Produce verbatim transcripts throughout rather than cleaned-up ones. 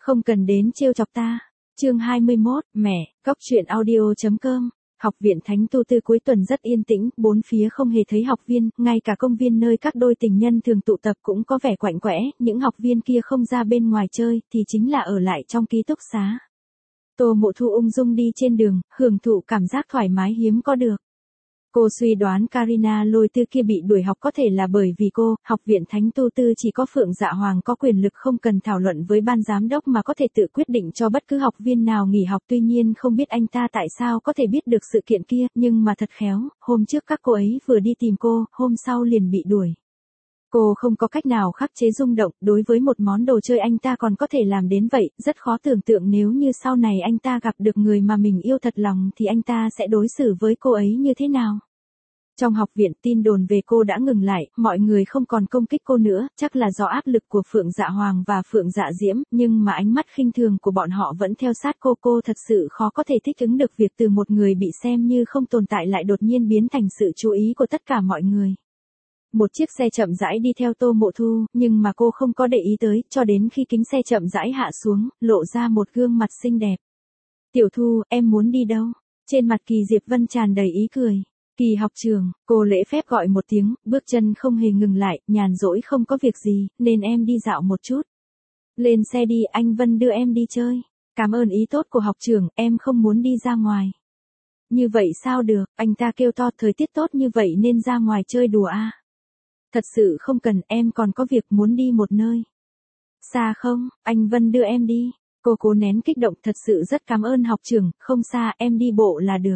Không cần đến trêu chọc ta. Chương hai mươi mốt, mẹ, cóc truyện audio.com. Học viện Thánh Tu Tư cuối tuần rất yên tĩnh, bốn phía không hề thấy học viên, ngay cả công viên nơi các đôi tình nhân thường tụ tập cũng có vẻ quạnh quẽ, những học viên kia không ra bên ngoài chơi, thì chính là ở lại trong ký túc xá. Tô Mộ Thu ung dung đi trên đường, hưởng thụ cảm giác thoải mái hiếm có được. Cô suy đoán Karina Lôi Tư kia bị đuổi học có thể là bởi vì cô, học viện Thánh Tu Tư chỉ có Phượng Dạ Hoàng có quyền lực không cần thảo luận với ban giám đốc mà có thể tự quyết định cho bất cứ học viên nào nghỉ học. Tuy nhiên không biết anh ta tại sao có thể biết được sự kiện kia, nhưng mà thật khéo, hôm trước các cô ấy vừa đi tìm cô, hôm sau liền bị đuổi. Cô không có cách nào khắc chế rung động, đối với một món đồ chơi anh ta còn có thể làm đến vậy, rất khó tưởng tượng nếu như sau này anh ta gặp được người mà mình yêu thật lòng thì anh ta sẽ đối xử với cô ấy như thế nào. Trong học viện tin đồn về cô đã ngừng lại, mọi người không còn công kích cô nữa, chắc là do áp lực của Phượng Dạ Hoàng và Phượng Dạ Diễm, nhưng mà ánh mắt khinh thường của bọn họ vẫn theo sát cô. Cô thật sự khó có thể thích ứng được việc từ một người bị xem như không tồn tại lại đột nhiên biến thành sự chú ý của tất cả mọi người. Một chiếc xe chậm rãi đi theo Tô Mộ Thu, nhưng mà cô không có để ý tới, cho đến khi kính xe chậm rãi hạ xuống, lộ ra một gương mặt xinh đẹp. Tiểu Thu, em muốn đi đâu? Trên mặt Kỳ Diệp Vân tràn đầy ý cười. Kỳ học trường, cô lễ phép gọi một tiếng, bước chân không hề ngừng lại, nhàn rỗi không có việc gì, nên em đi dạo một chút. Lên xe đi, anh Vân đưa em đi chơi. Cảm ơn ý tốt của học trường, em không muốn đi ra ngoài. Như vậy sao được, anh ta kêu to, thời tiết tốt như vậy nên ra ngoài chơi đùa à. Thật sự không cần, em còn có việc muốn đi một nơi. Xa không, anh Vân đưa em đi. Cô cố nén kích động, thật sự rất cảm ơn học trưởng, không xa, em đi bộ là được.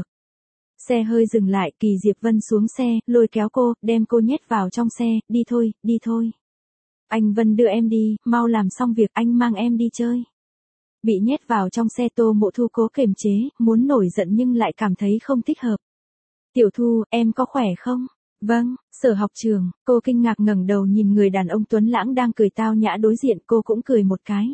Xe hơi dừng lại, Kỳ Diệp Vân xuống xe, lôi kéo cô, đem cô nhét vào trong xe, đi thôi, đi thôi. Anh Vân đưa em đi, mau làm xong việc, anh mang em đi chơi. Bị nhét vào trong xe, Tô Mộ Thu cố kiềm chế, muốn nổi giận nhưng lại cảm thấy không thích hợp. Tiểu Thu, em có khỏe không? Vâng, Sở học trường. Cô kinh ngạc ngẩng đầu nhìn người đàn ông tuấn lãng đang cười tao nhã đối diện, cô cũng cười một cái.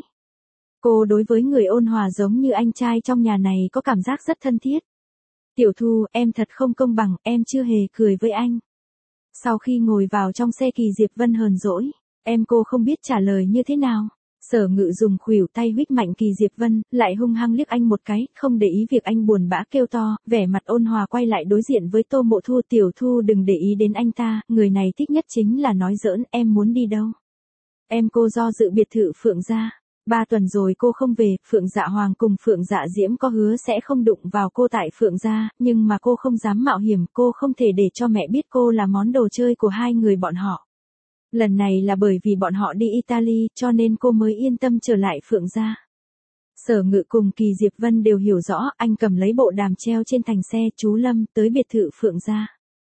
Cô đối với người ôn hòa giống như anh trai trong nhà này có cảm giác rất thân thiết. Tiểu Thu, em thật không công bằng, em chưa hề cười với anh. Sau khi ngồi vào trong xe, Kỳ Diệp Vân hờn dỗi, em cô không biết trả lời như thế nào. Sở Ngự dùng khuỷu tay huých mạnh Kỳ Diệp Vân, lại hung hăng liếc anh một cái, không để ý việc anh buồn bã kêu to, vẻ mặt ôn hòa quay lại đối diện với Tô Mộ Thu. Tiểu Thu đừng để ý đến anh ta, người này thích nhất chính là nói giỡn. Em muốn đi đâu? Em cô do dự biệt thự Phượng gia. Ba tuần rồi cô không về, Phượng Dạ Hoàng cùng Phượng Dạ Diễm có hứa sẽ không đụng vào cô tại Phượng gia, nhưng mà cô không dám mạo hiểm, cô không thể để cho mẹ biết cô là món đồ chơi của hai người bọn họ. Lần này là bởi vì bọn họ đi Italy, cho nên cô mới yên tâm trở lại Phượng gia. Sở Ngự cùng Kỳ Diệp Vân đều hiểu rõ, anh cầm lấy bộ đàm treo trên thành xe, chú Lâm, tới biệt thự Phượng gia.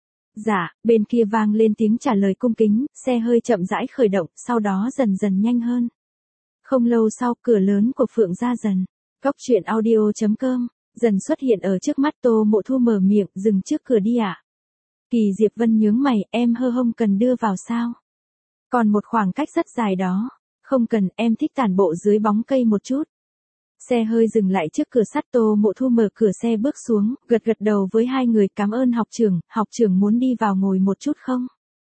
Dạ, bên kia vang lên tiếng trả lời cung kính, xe hơi chậm rãi khởi động, sau đó dần dần nhanh hơn. Không lâu sau, cửa lớn của Phượng gia dần. Cóc truyện audio.com, dần xuất hiện ở trước mắt. Tô Mộ Thu mở miệng, dừng trước cửa đi ạ. À? Kỳ Diệp Vân nhướng mày, em hơ hông cần đưa vào sao? Còn một khoảng cách rất dài đó. Không cần, em thích tản bộ dưới bóng cây một chút. Xe hơi dừng lại trước cửa sắt, Tô Mộ Thu mở cửa xe bước xuống, gật gật đầu với hai người, cảm ơn học trưởng, học trưởng muốn đi vào ngồi một chút không?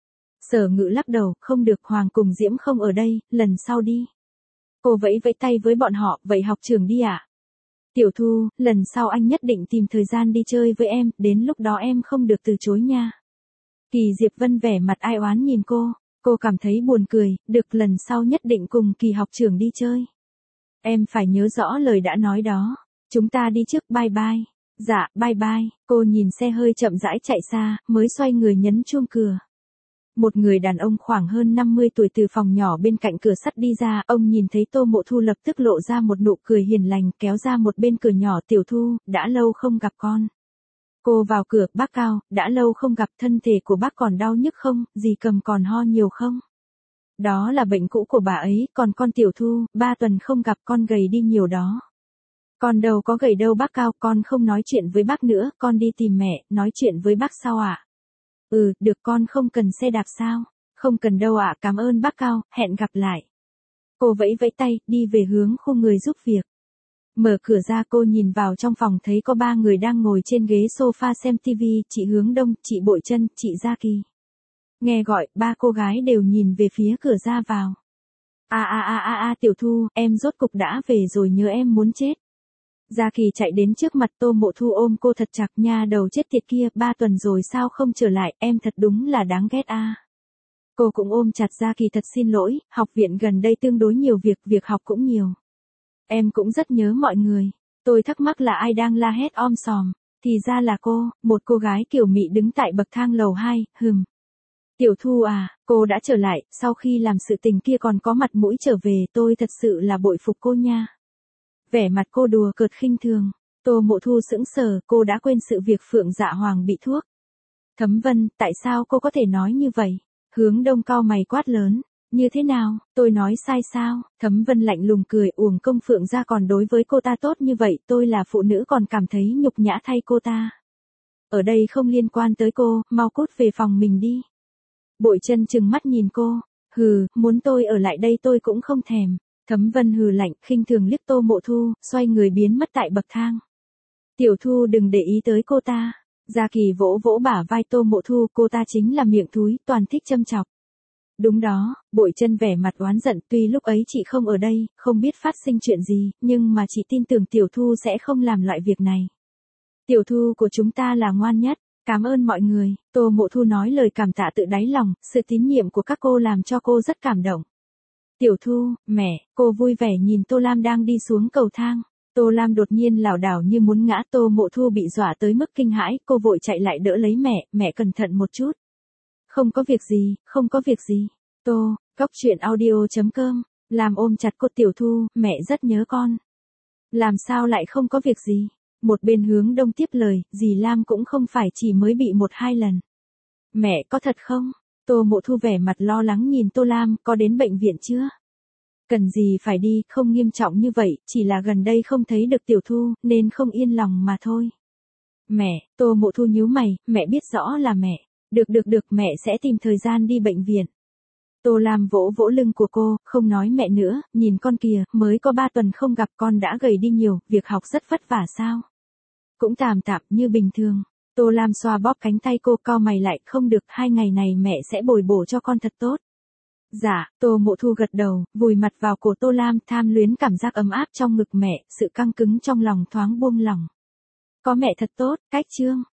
Sở Ngự lắc đầu, không được, Hoàng cùng Diễm không ở đây, lần sau đi. Cô vẫy vẫy tay với bọn họ, vậy học trưởng đi ạ. À? Tiểu Thu, lần sau anh nhất định tìm thời gian đi chơi với em, đến lúc đó em không được từ chối nha. Kỳ Diệp Vân vẻ mặt ai oán nhìn cô, cô cảm thấy buồn cười, được, lần sau nhất định cùng Kỳ học trưởng đi chơi. Em phải nhớ rõ lời đã nói đó. Chúng ta đi trước, bye bye. Dạ, bye bye. Cô nhìn xe hơi chậm rãi chạy xa, mới xoay người nhấn chuông cửa. Một người đàn ông khoảng hơn năm mươi tuổi từ phòng nhỏ bên cạnh cửa sắt đi ra, ông nhìn thấy Tô Mộ Thu lập tức lộ ra một nụ cười hiền lành, kéo ra một bên cửa nhỏ. Tiểu Thu, đã lâu không gặp con. Cô vào cửa, bác Cao, đã lâu không gặp, thân thể của bác còn đau nhức không, dì Cầm còn ho nhiều không? Đó là bệnh cũ của bà ấy, còn con Tiểu Thu, ba tuần không gặp con gầy đi nhiều đó. Con đâu có gầy đâu bác Cao, con không nói chuyện với bác nữa, con đi tìm mẹ, nói chuyện với bác sau ạ? À? Ừ, được, con không cần xe đạp sao? Không cần đâu ạ, à, cảm ơn bác Cao, hẹn gặp lại. Cô vẫy vẫy tay, đi về hướng khu người giúp việc. Mở cửa ra, cô nhìn vào trong phòng thấy có ba người đang ngồi trên ghế sofa xem tivi, chị Hướng Đông, chị Bội Chân, chị Gia Kỳ. Nghe gọi, ba cô gái đều nhìn về phía cửa ra vào. A a a a a Tiểu Thu, em rốt cục đã về rồi, nhớ em muốn chết. Gia Kỳ chạy đến trước mặt Tô Mộ Thu ôm cô thật chặt, nha đầu chết tiệt kia, ba tuần rồi sao không trở lại, em thật đúng là đáng ghét a. Cô cũng ôm chặt Gia Kỳ, thật xin lỗi, học viện gần đây tương đối nhiều việc, việc học cũng nhiều. Em cũng rất nhớ mọi người. Tôi thắc mắc là ai đang la hét om sòm, thì ra là cô, một cô gái kiểu mị đứng tại bậc thang lầu hai, hừm. Tiểu Thu à, cô đã trở lại, sau khi làm sự tình kia còn có mặt mũi trở về, tôi thật sự là bội phục cô nha. Vẻ mặt cô đùa cợt khinh thường, Tô Mộ Thu sững sờ, cô đã quên sự việc Phượng Dạ Hoàng bị thuốc. Thấm Vân, tại sao cô có thể nói như vậy? Hướng Đông cau mày quát lớn, như thế nào, tôi nói sai sao? Thấm Vân lạnh lùng cười, uổng công Phượng Gia còn đối với cô ta tốt như vậy, tôi là phụ nữ còn cảm thấy nhục nhã thay cô ta. Ở đây không liên quan tới cô, mau cút về phòng mình đi. Bội Chân trừng mắt nhìn cô, hừ, muốn tôi ở lại đây tôi cũng không thèm. Thấm Vân hừ lạnh, khinh thường liếc Tô Mộ Thu, xoay người biến mất tại bậc thang. Tiểu Thu đừng để ý tới cô ta. Gia Kỳ vỗ vỗ bả vai Tô Mộ Thu, cô ta chính là miệng thúi, toàn thích châm chọc. Đúng đó, Bội Chân vẻ mặt oán giận, tuy lúc ấy chị không ở đây, không biết phát sinh chuyện gì, nhưng mà chị tin tưởng Tiểu Thu sẽ không làm loại việc này. Tiểu Thu của chúng ta là ngoan nhất, cảm ơn mọi người. Tô Mộ Thu nói lời cảm tạ tự đáy lòng, sự tín nhiệm của các cô làm cho cô rất cảm động. Tiểu Thu, mẹ, cô vui vẻ nhìn Tô Lam đang đi xuống cầu thang. Tô Lam đột nhiên lảo đảo như muốn ngã, Tô Mộ Thu bị dọa tới mức kinh hãi, cô vội chạy lại đỡ lấy mẹ, mẹ cẩn thận một chút. Không có việc gì, không có việc gì. Tô, góc truyện audio chấm com, làm ôm chặt cô. Tiểu Thu, mẹ rất nhớ con. Làm sao lại không có việc gì? Một bên Hướng Đông tiếp lời, dì Lam cũng không phải chỉ mới bị một hai lần. Mẹ có thật không? Tô Mộ Thu vẻ mặt lo lắng nhìn Tô Lam, có đến bệnh viện chưa? Cần gì phải đi, không nghiêm trọng như vậy, chỉ là gần đây không thấy được Tiểu Thu, nên không yên lòng mà thôi. Mẹ, Tô Mộ Thu nhíu mày, mẹ biết rõ là mẹ. Được được được, mẹ sẽ tìm thời gian đi bệnh viện. Tô Lam vỗ vỗ lưng của cô, không nói mẹ nữa, nhìn con kìa, mới có ba tuần không gặp con đã gầy đi nhiều, việc học rất vất vả sao? Cũng tạm tạm như bình thường. Tô Lam xoa bóp cánh tay cô, cau mày lại, không được, hai ngày này mẹ sẽ bồi bổ cho con thật tốt. Dạ, Tô Mộ Thu gật đầu, vùi mặt vào cổ Tô Lam, tham luyến cảm giác ấm áp trong ngực mẹ, sự căng cứng trong lòng thoáng buông lỏng. Có mẹ thật tốt, cách chương.